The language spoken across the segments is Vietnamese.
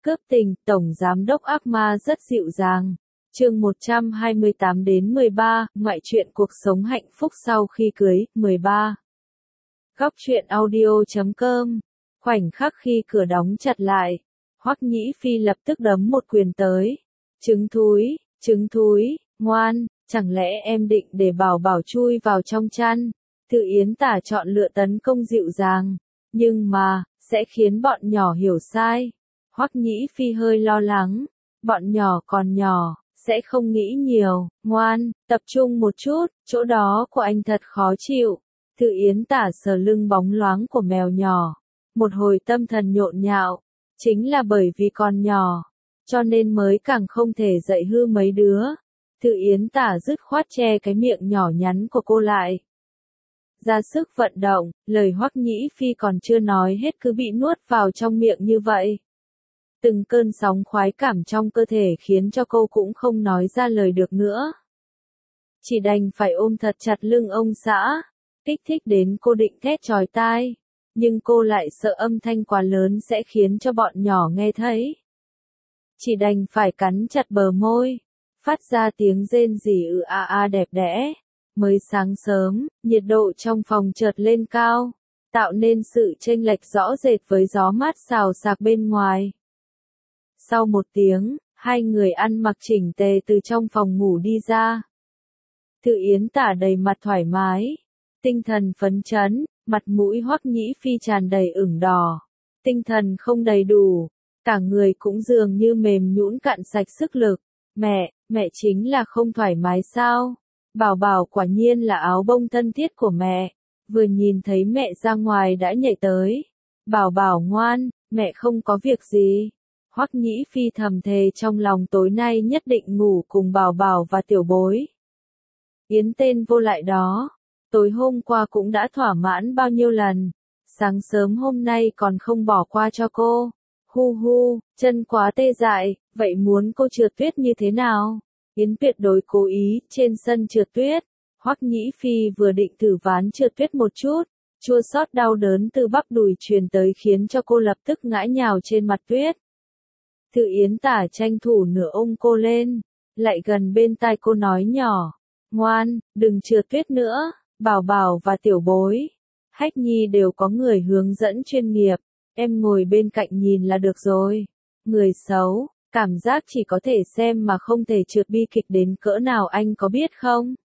Cướp tình, Tổng Giám đốc ác ma rất dịu dàng. Chương 128-13, ngoại truyện cuộc sống hạnh phúc sau khi cưới, 13. Góc truyện audio.com. Khoảnh khắc khi cửa đóng chặt lại, Hoắc Nhĩ Phi lập tức đấm một quyền tới. Trứng thúi, ngoan, chẳng lẽ em định để Bảo Bảo chui vào trong chăn? Tự Yến Tả chọn lựa tấn công dịu dàng, nhưng mà, sẽ khiến bọn nhỏ hiểu sai. Hoắc Nhĩ Phi hơi lo lắng, bọn nhỏ còn nhỏ, sẽ không nghĩ nhiều, ngoan, tập trung một chút, chỗ đó của anh thật khó chịu. Tự Yến Tả sờ lưng bóng loáng của mèo nhỏ, một hồi tâm thần nhộn nhạo, chính là bởi vì còn nhỏ, cho nên mới càng không thể dạy hư mấy đứa. Tự Yến Tả dứt khoát che cái miệng nhỏ nhắn của cô lại. Ra sức vận động, lời Hoắc Nhĩ Phi còn chưa nói hết cứ bị nuốt vào trong miệng như vậy. Từng cơn sóng khoái cảm trong cơ thể khiến cho cô cũng không nói ra lời được nữa. Chỉ đành phải ôm thật chặt lưng ông xã, kích thích đến cô định thét chói tai, nhưng cô lại sợ âm thanh quá lớn sẽ khiến cho bọn nhỏ nghe thấy. Chỉ đành phải cắn chặt bờ môi, phát ra tiếng rên rỉ đẹp đẽ. Mới sáng sớm, nhiệt độ trong phòng chợt lên cao, tạo nên sự chênh lệch rõ rệt với gió mát xào xạc bên ngoài. Sau một tiếng, hai người ăn mặc chỉnh tề từ trong phòng ngủ đi ra. Tự Yến Tả đầy mặt thoải mái, tinh thần phấn chấn, mặt mũi Hoắc Nhĩ Phi tràn đầy ửng đỏ, tinh thần không đầy đủ, cả người cũng dường như mềm nhũn cạn sạch sức lực. Mẹ chính là không thoải mái sao? Bảo Bảo quả nhiên là áo bông thân thiết của mẹ, vừa nhìn thấy mẹ ra ngoài đã nhảy tới. Bảo Bảo ngoan, mẹ không có việc gì. Hoắc Nhĩ Phi thầm thề trong lòng tối nay nhất định ngủ cùng Bảo Bảo và Tiểu Bối. Yến tên vô lại đó, tối hôm qua cũng đã thỏa mãn bao nhiêu lần, sáng sớm hôm nay còn không bỏ qua cho cô. Hu, chân quá tê dại, vậy muốn cô trượt tuyết như thế nào? Yến tuyệt đối cố ý, trên sân trượt tuyết, Hoắc Nhĩ Phi vừa định thử ván trượt tuyết một chút, chua xót đau đớn từ bắp đùi truyền tới khiến cho cô lập tức ngã nhào trên mặt tuyết. Tự Yến Tả tranh thủ nửa ôm cô lên, lại gần bên tai cô nói nhỏ, ngoan, đừng trượt tuyết nữa, Bảo Bảo và Tiểu Bối, Hách Nhi đều có người hướng dẫn chuyên nghiệp, em ngồi bên cạnh nhìn là được rồi. Người xấu, cảm giác chỉ có thể xem mà không thể trượt bi kịch đến cỡ nào anh có biết không?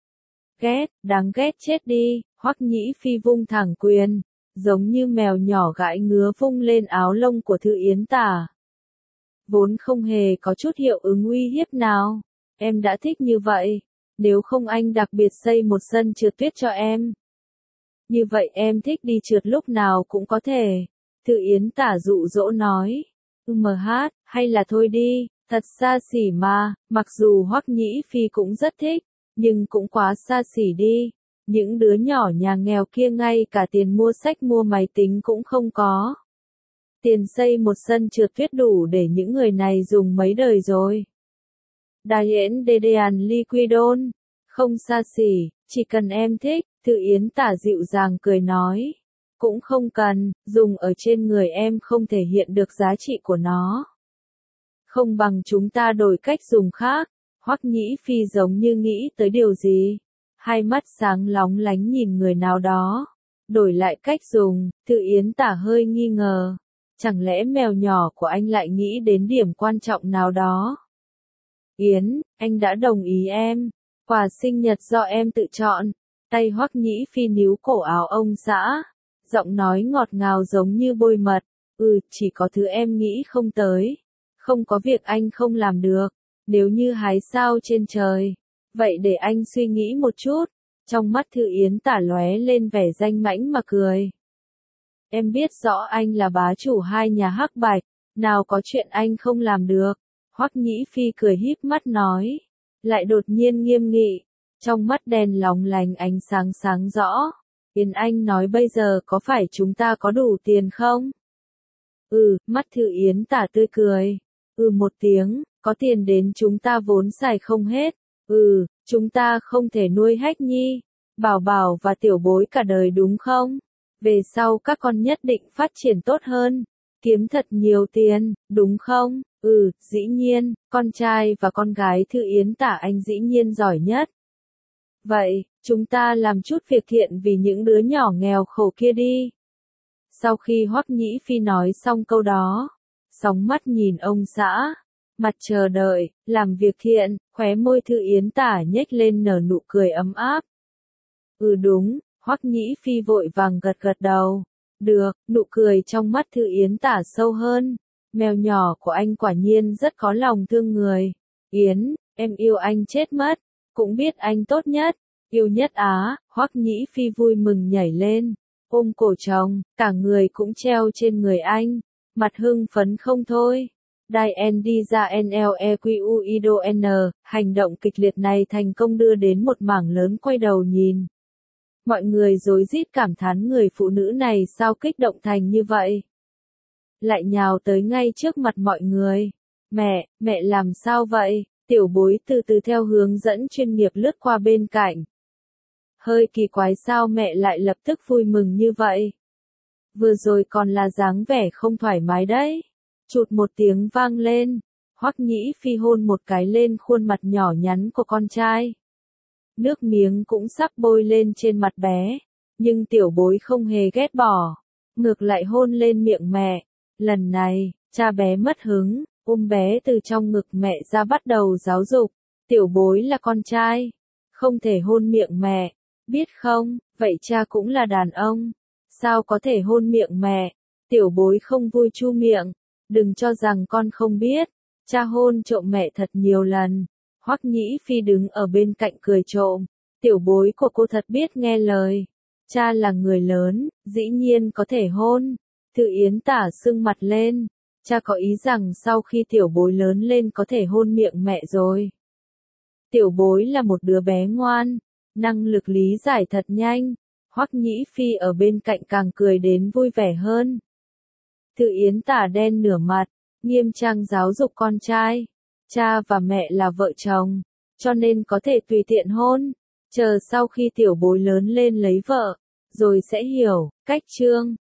Đáng ghét chết đi, Hoắc Nhĩ Phi vung thẳng quyền, giống như mèo nhỏ gãi ngứa vung lên áo lông của Thư Yến Tả. Vốn không hề có chút hiệu ứng uy hiếp nào, em đã thích như vậy, nếu không anh đặc biệt xây một sân trượt tuyết cho em. Như vậy em thích đi trượt lúc nào cũng có thể, Thư Yến Tả dụ dỗ nói. Hay là thôi đi, thật xa xỉ mà, mặc dù Hoắc Nhĩ Phi cũng rất thích, nhưng cũng quá xa xỉ đi. Những đứa nhỏ nhà nghèo kia ngay cả tiền mua sách mua máy tính cũng không có. Tiền xây một sân trượt tuyết đủ để những người này dùng mấy đời rồi. Diane Dedean Liquidon, không xa xỉ, chỉ cần em thích, Thư Yến Tả dịu dàng cười nói. Cũng không cần, dùng ở trên người em không thể hiện được giá trị của nó. Không bằng chúng ta đổi cách dùng khác. Hoắc Nhĩ Phi giống như nghĩ tới điều gì. Hai mắt sáng lóng lánh nhìn người nào đó. Đổi lại cách dùng, Tự Yến Tả hơi nghi ngờ. Chẳng lẽ mèo nhỏ của anh lại nghĩ đến điểm quan trọng nào đó? Yến, anh đã đồng ý em. Quà sinh nhật do em tự chọn. Tay Hoắc Nhĩ Phi níu cổ áo ông xã. Giọng nói ngọt ngào giống như bôi mật. Chỉ có thứ em nghĩ không tới. Không có việc anh không làm được. Nếu như hái sao trên trời. Vậy để anh suy nghĩ một chút. Trong mắt Thư Yến Tả lóe lên vẻ danh mãnh mà cười. Em biết rõ anh là bá chủ hai nhà Hắc Bạch. Nào có chuyện anh không làm được. Hoắc Nhĩ Phi cười híp mắt nói. Lại đột nhiên nghiêm nghị. Trong mắt đèn lóng lánh ánh sáng sáng rõ. Yến Anh nói bây giờ có phải chúng ta có đủ tiền không? Mắt Thư Yến Tả tươi cười. Một tiếng, có tiền đến chúng ta vốn xài không hết. Chúng ta không thể nuôi Hách Nhi, Bảo Bảo và Tiểu Bối cả đời đúng không? Về sau các con nhất định phát triển tốt hơn. Kiếm thật nhiều tiền, đúng không? Ừ, dĩ nhiên, con trai và con gái Thư Yến Tả anh dĩ nhiên giỏi nhất. Vậy, chúng ta làm chút việc thiện vì những đứa nhỏ nghèo khổ kia đi. Sau khi Hoắc Nhĩ Phi nói xong câu đó, sóng mắt nhìn ông xã, mặt chờ đợi, làm việc thiện, khóe môi Thư Yến Tả nhếch lên nở nụ cười ấm áp. Ừ đúng, Hoắc Nhĩ Phi vội vàng gật gật đầu. Được, nụ cười trong mắt Thư Yến Tả sâu hơn. Mèo nhỏ của anh quả nhiên rất có lòng thương người. Yến, em yêu anh chết mất, cũng biết anh tốt nhất, yêu nhất á. Hoắc Nhĩ Phi vui mừng nhảy lên, ôm cổ chồng, cả người cũng treo trên người anh, mặt hưng phấn không thôi. Đai N đi ra NLEQUIDO N, hành động kịch liệt này thành công đưa đến một mảng lớn quay đầu nhìn. Mọi người rối rít cảm thán người phụ nữ này sao kích động thành như vậy. Lại nhào tới ngay trước mặt mọi người. Mẹ làm sao vậy? Tiểu bối từ từ theo hướng dẫn chuyên nghiệp lướt qua bên cạnh. Hơi kỳ quái sao mẹ lại lập tức vui mừng như vậy? Vừa rồi còn là dáng vẻ không thoải mái đấy. Chụt một tiếng vang lên. Hoắc Nhĩ Phi hôn một cái lên khuôn mặt nhỏ nhắn của con trai. Nước miếng cũng sắp bôi lên trên mặt bé. Nhưng tiểu bối không hề ghét bỏ. Ngược lại hôn lên miệng mẹ. Lần này, cha bé mất hứng, ôm bé từ trong ngực mẹ ra bắt đầu giáo dục. Tiểu bối là con trai. Không thể hôn miệng mẹ. Biết không, vậy cha cũng là đàn ông. Sao có thể hôn miệng mẹ? Tiểu bối không vui chu miệng. Đừng cho rằng con không biết. Cha hôn trộm mẹ thật nhiều lần. Hoắc Nhĩ Phi đứng ở bên cạnh cười trộm. Tiểu bối của cô thật biết nghe lời. Cha là người lớn, dĩ nhiên có thể hôn. Thư Yến Tả sưng mặt lên. Cha có ý rằng sau khi tiểu bối lớn lên có thể hôn miệng mẹ rồi. Tiểu bối là một đứa bé ngoan. Năng lực lý giải thật nhanh. Hoắc Nhĩ Phi ở bên cạnh càng cười đến vui vẻ hơn. Thư Yến Tả đen nửa mặt, nghiêm trang giáo dục con trai. Cha và mẹ là vợ chồng, cho nên có thể tùy tiện hôn. Chờ sau khi tiểu bối lớn lên lấy vợ, rồi sẽ hiểu. Cách chương